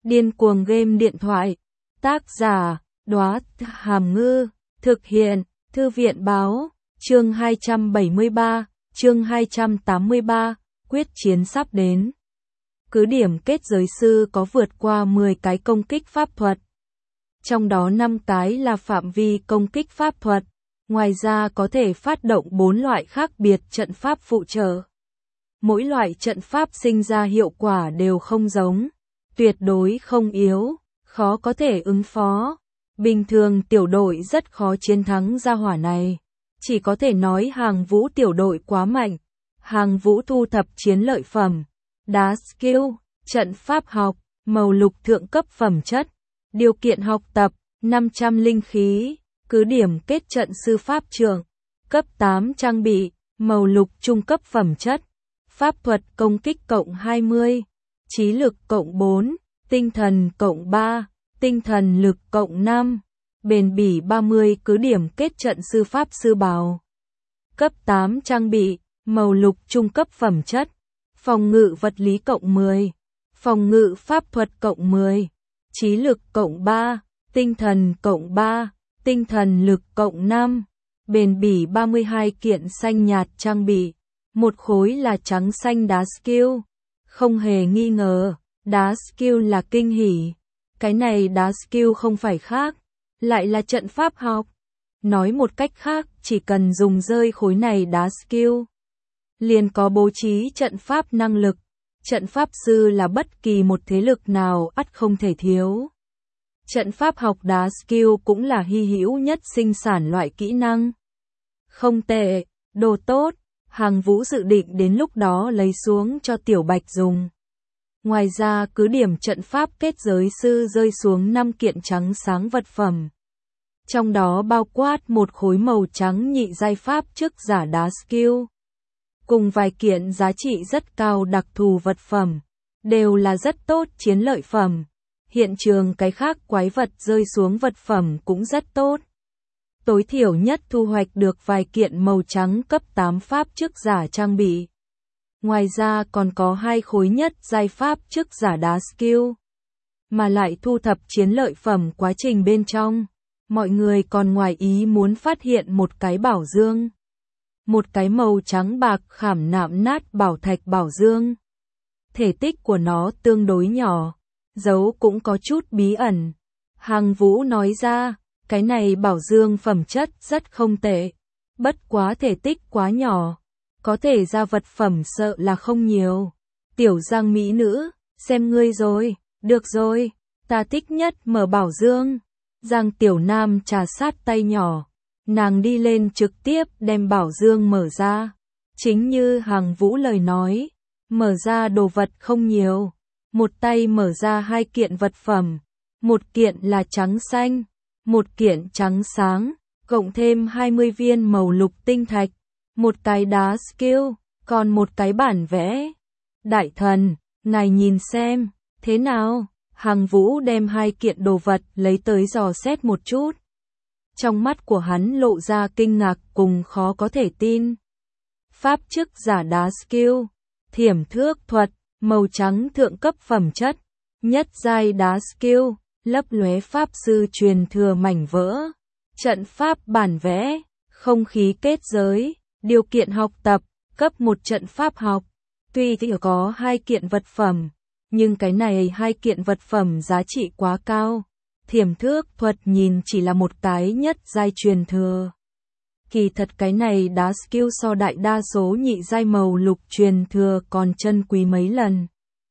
Điên cuồng game điện thoại. Tác giả, Đóa Hàm Ngư. Thực hiện, Thư viện báo. Chương 273, chương 283, quyết chiến sắp đến. Cứ điểm kết giới sư có vượt qua 10 cái công kích pháp thuật. Trong đó 5 cái là phạm vi công kích pháp thuật. Ngoài ra có thể phát động 4 loại khác biệt trận pháp phụ trợ. Mỗi loại trận pháp sinh ra hiệu quả đều không giống. Tuyệt đối không yếu, khó có thể ứng phó. Bình thường tiểu đội rất khó chiến thắng gia hỏa này. Chỉ có thể nói Hàng Vũ tiểu đội quá mạnh. Hàng Vũ thu thập chiến lợi phẩm, đá skill, trận pháp học, màu lục thượng cấp phẩm chất, điều kiện học tập, 500 linh khí, cứ điểm kết trận sư pháp trưởng, cấp 8 trang bị, màu lục trung cấp phẩm chất, pháp thuật công kích cộng 20, trí lực cộng 4, tinh thần cộng 3, tinh thần lực cộng 5, bền bỉ 30 cứ điểm kết trận sư pháp sư bào. Cấp 8 trang bị, màu lục trung cấp phẩm chất, phòng ngự vật lý cộng 10, phòng ngự pháp thuật cộng 10, trí lực cộng 3, tinh thần cộng 3, tinh thần lực cộng 5, bền bỉ 32 kiện xanh nhạt trang bị, một khối là trắng xanh đá skill. Không hề nghi ngờ, đá skill là kinh hỉ. Cái này đá skill không phải khác, lại là trận pháp học. Nói một cách khác, chỉ cần dùng rơi khối này đá skill, liền có bố trí trận pháp năng lực. Trận pháp sư là bất kỳ một thế lực nào ắt không thể thiếu. Trận pháp học đá skill cũng là hy hữu nhất sinh sản loại kỹ năng. Không tệ, đồ tốt, Hàng Vũ dự định đến lúc đó lấy xuống cho Tiểu Bạch dùng. Ngoài ra cứ điểm trận pháp kết giới sư rơi xuống 5 kiện trắng sáng vật phẩm. Trong đó bao quát một khối màu trắng nhị giai pháp chức giả đá skill. Cùng vài kiện giá trị rất cao đặc thù vật phẩm. Đều là rất tốt chiến lợi phẩm. Hiện trường cái khác quái vật rơi xuống vật phẩm cũng rất tốt. Tối thiểu nhất thu hoạch được vài kiện màu trắng cấp 8 pháp chức giả trang bị. Ngoài ra còn có 2 khối nhất giai pháp chức giả đá skill. Mà lại thu thập chiến lợi phẩm quá trình bên trong. Mọi người còn ngoài ý muốn phát hiện một cái bảo dương. Một cái màu trắng bạc khảm nạm nát bảo thạch bảo dương. Thể tích của nó tương đối nhỏ, dấu cũng có chút bí ẩn. Hàng Vũ nói ra, cái này bảo dương phẩm chất rất không tệ. Bất quá thể tích quá nhỏ, có thể ra vật phẩm sợ là không nhiều. Tiểu Giang mỹ nữ, xem ngươi rồi, được rồi, ta thích nhất mở bảo dương. Giang Tiểu Nam trà sát tay nhỏ, nàng đi lên trực tiếp đem bảo dương mở ra. Chính như Hàng Vũ lời nói, mở ra đồ vật không nhiều. Một tay mở ra 2 kiện vật phẩm, một kiện là trắng xanh, một kiện trắng sáng, cộng thêm 20 viên màu lục tinh thạch, một cái đá skill, còn một cái bản vẽ. Đại thần, ngài nhìn xem, thế nào? Hàng Vũ đem 2 kiện đồ vật lấy tới dò xét một chút. Trong mắt của hắn lộ ra kinh ngạc cùng khó có thể tin. Pháp chức giả đá skill, thiểm thước thuật, màu trắng thượng cấp phẩm chất, nhất giai đá skill, lấp lóe pháp sư truyền thừa mảnh vỡ, trận pháp bản vẽ, không khí kết giới, điều kiện học tập, cấp 1 trận pháp học. Tuy chỉ có 2 kiện vật phẩm, nhưng cái này 2 kiện vật phẩm giá trị quá cao. Thiểm thước thuật nhìn chỉ là một cái nhất giai truyền thừa. Kỳ thật cái này đá skill so đại đa số nhị giai màu lục truyền thừa còn chân quý mấy lần.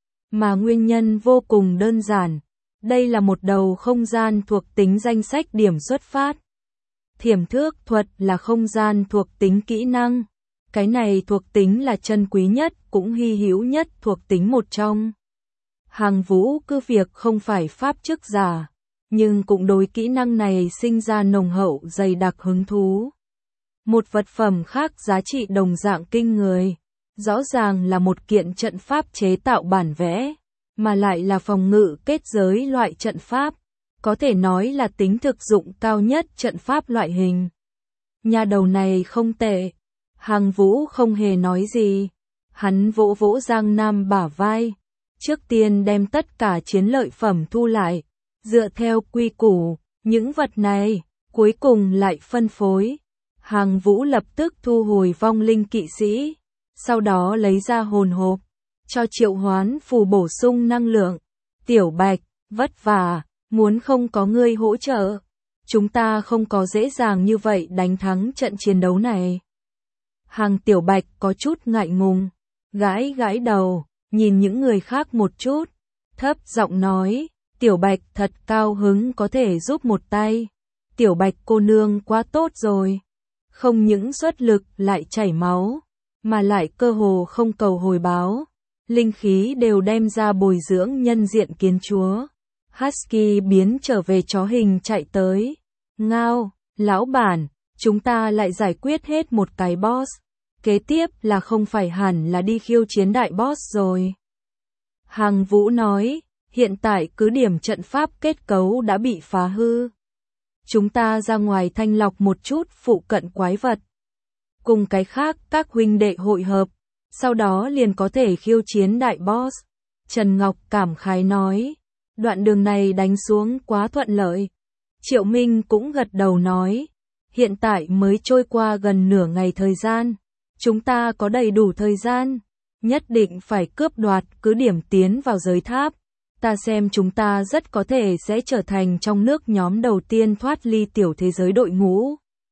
Mà nguyên nhân vô cùng đơn giản. Đây là một đầu không gian thuộc tính danh sách điểm xuất phát. Thiểm thước thuật là không gian thuộc tính kỹ năng. Cái này thuộc tính là chân quý nhất cũng hy hữu nhất thuộc tính một trong. Hàng Vũ cứ việc không phải pháp chức giả, nhưng cũng đối kỹ năng này sinh ra nồng hậu dày đặc hứng thú. Một vật phẩm khác giá trị đồng dạng kinh người, rõ ràng là một kiện trận pháp chế tạo bản vẽ, mà lại là phòng ngự kết giới loại trận pháp, có thể nói là tính thực dụng cao nhất trận pháp loại hình. Nhà đầu này không tệ, Hàng Vũ không hề nói gì, hắn vỗ vỗ Giang Nam bả vai, trước tiên đem tất cả chiến lợi phẩm thu lại, dựa theo quy củ, những vật này, cuối cùng lại phân phối. Hàng Vũ lập tức thu hồi vong linh kỵ sĩ, sau đó lấy ra hồn hộp, cho triệu hoán phù bổ sung năng lượng. Tiểu Bạch, vất vả, muốn không có ngươi hỗ trợ, chúng ta không có dễ dàng như vậy đánh thắng trận chiến đấu này. Hàng Tiểu Bạch có chút ngại ngùng, gãi gãi đầu, nhìn những người khác một chút, thấp giọng nói, Tiểu Bạch thật cao hứng có thể giúp một tay. Tiểu Bạch cô nương quá tốt rồi, không những xuất lực lại chảy máu, mà lại cơ hồ không cầu hồi báo, linh khí đều đem ra bồi dưỡng nhân diện kiến chúa. Husky biến trở về chó hình chạy tới, ngao, lão bản, chúng ta lại giải quyết hết một cái boss, kế tiếp là không phải hẳn là đi khiêu chiến đại boss rồi. Hàng Vũ nói, hiện tại cứ điểm trận pháp kết cấu đã bị phá hư. Chúng ta ra ngoài thanh lọc một chút phụ cận quái vật. Cùng cái khác các huynh đệ hội hợp, sau đó liền có thể khiêu chiến đại boss. Trần Ngọc cảm khái nói, đoạn đường này đánh xuống quá thuận lợi. Triệu Minh cũng gật đầu nói, hiện tại mới trôi qua gần nửa ngày thời gian, chúng ta có đầy đủ thời gian, nhất định phải cướp đoạt cứ điểm tiến vào giới tháp. Ta xem chúng ta rất có thể sẽ trở thành trong nước nhóm đầu tiên thoát ly tiểu thế giới đội ngũ.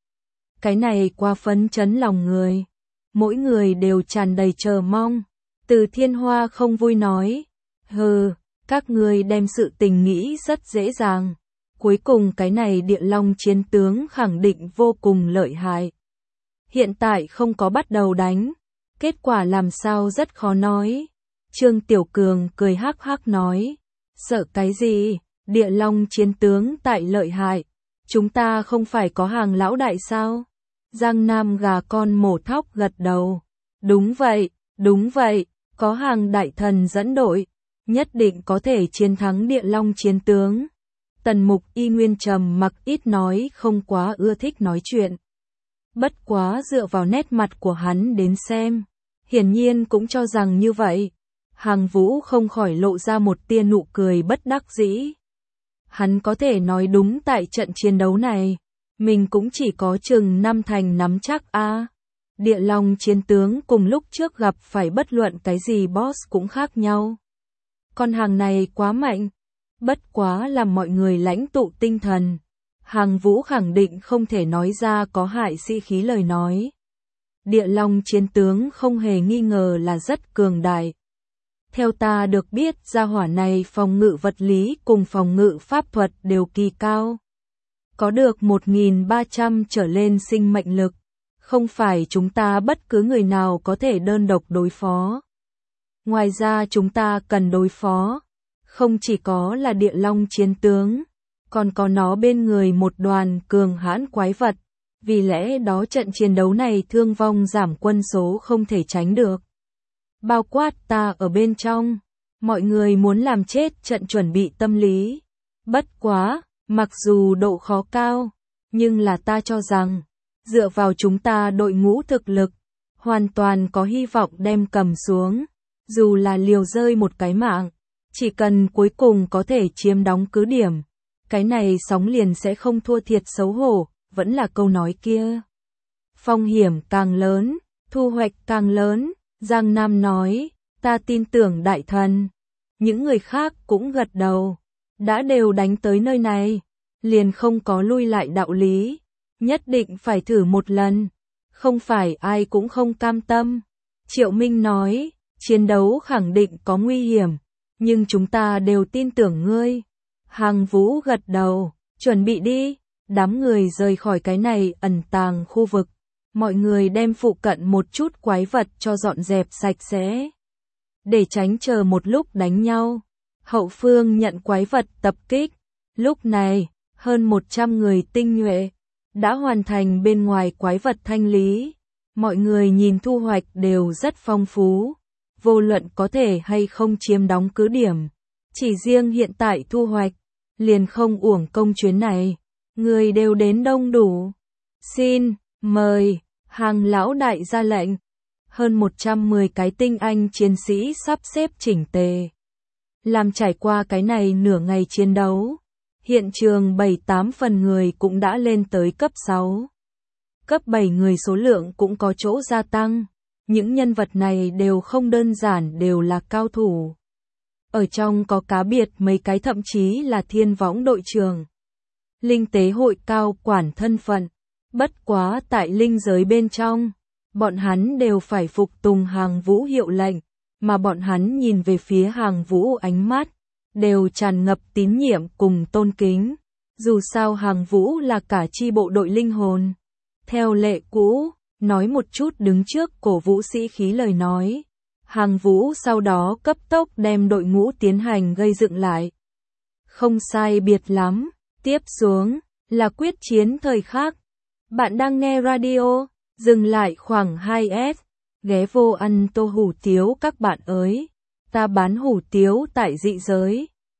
Cái này quá phấn chấn lòng người, mỗi người đều tràn đầy chờ mong. Từ Thiên Hoa không vui nói, hừ, các ngươi đem sự tình nghĩ rất dễ dàng. Cuối cùng cái này Địa Long chiến tướng khẳng định vô cùng lợi hại. Hiện tại không có bắt đầu đánh, kết quả làm sao rất khó nói. Trương Tiểu Cường cười hắc hắc nói, sợ cái gì, Địa Long chiến tướng tại lợi hại, chúng ta không phải có Hàng lão đại sao? Giang Nam gà con mổ thóc gật đầu, đúng vậy, có Hàng đại thần dẫn đội, nhất định có thể chiến thắng Địa Long chiến tướng. Tần Mục y nguyên trầm mặc ít nói, không quá ưa thích nói chuyện. Bất quá dựa vào nét mặt của hắn đến xem, hiển nhiên cũng cho rằng như vậy. Hàng Vũ không khỏi lộ ra một tia nụ cười bất đắc dĩ. Hắn có thể nói đúng, tại trận chiến đấu này, mình cũng chỉ có chừng 5 thành nắm chắc a. Địa Long chiến tướng cùng lúc trước gặp phải bất luận cái gì boss cũng khác nhau. Con hàng này quá mạnh, bất quá làm mọi người lãnh tụ tinh thần. Hàng Vũ khẳng định không thể nói ra có hại sĩ khí lời nói. Địa Long chiến tướng không hề nghi ngờ là rất cường đại. Theo ta được biết, gia hỏa này phòng ngự vật lý cùng phòng ngự pháp thuật đều kỳ cao. Có được 1.300 trở lên sinh mệnh lực. Không phải chúng ta bất cứ người nào có thể đơn độc đối phó. Ngoài ra chúng ta cần đối phó, không chỉ có là Địa Long chiến tướng, còn có nó bên người một đoàn cường hãn quái vật. Vì lẽ đó trận chiến đấu này thương vong giảm quân số không thể tránh được. Bao quát ta ở bên trong, mọi người muốn làm chết trận chuẩn bị tâm lý. Bất quá, mặc dù độ khó cao, nhưng là ta cho rằng, dựa vào chúng ta đội ngũ thực lực, hoàn toàn có hy vọng đem cầm xuống. Dù là liều rơi một cái mạng, chỉ cần cuối cùng có thể chiếm đóng cứ điểm, cái này sóng liền sẽ không thua thiệt xấu hổ, vẫn là câu nói kia. Phong hiểm càng lớn, thu hoạch càng lớn, Giang Nam nói, ta tin tưởng đại thần. Những người khác cũng gật đầu, đã đều đánh tới nơi này, liền không có lui lại đạo lý, nhất định phải thử một lần, không phải ai cũng không cam tâm. Triệu Minh nói, chiến đấu khẳng định có nguy hiểm, nhưng chúng ta đều tin tưởng ngươi. Hàng Vũ gật đầu, chuẩn bị đi. Đám người rời khỏi cái này ẩn tàng khu vực, mọi người đem phụ cận một chút quái vật cho dọn dẹp sạch sẽ, để tránh chờ một lúc đánh nhau. Hậu phương nhận quái vật tập kích, lúc này, hơn 100 người tinh nhuệ, đã hoàn thành bên ngoài quái vật thanh lý. Mọi người nhìn thu hoạch đều rất phong phú, vô luận có thể hay không chiếm đóng cứ điểm. Chỉ riêng hiện tại thu hoạch, liền không uổng công chuyến này. Người đều đến đông đủ. Xin, mời, Hàng lão đại ra lệnh. Hơn 110 cái tinh anh chiến sĩ sắp xếp chỉnh tề, Làm trải qua cái này nửa ngày chiến đấu, hiện trường 7-8 phần người cũng đã lên tới cấp 6. Cấp 7 người số lượng cũng có chỗ gia tăng. Những nhân vật này đều không đơn giản, đều là cao thủ. Ở trong có cá biệt mấy cái thậm chí là thiên võng đội trưởng. Linh tế hội cao quản thân phận. Bất quá tại linh giới bên trong, bọn hắn đều phải phục tùng Hàng Vũ hiệu lệnh, mà bọn hắn nhìn về phía Hàng Vũ ánh mắt, đều tràn ngập tín nhiệm cùng tôn kính. Dù sao Hàng Vũ là cả chi bộ đội linh hồn. Theo lệ cũ, nói một chút đứng trước cổ vũ sĩ khí lời nói. Hàng Vũ sau đó cấp tốc đem đội ngũ tiến hành gây dựng lại. Không sai biệt lắm, tiếp xuống là quyết chiến thời khắc. Bạn đang nghe radio, dừng lại khoảng 2S, ghé vô ăn tô hủ tiếu các bạn ơi. Ta bán hủ tiếu tại dị giới.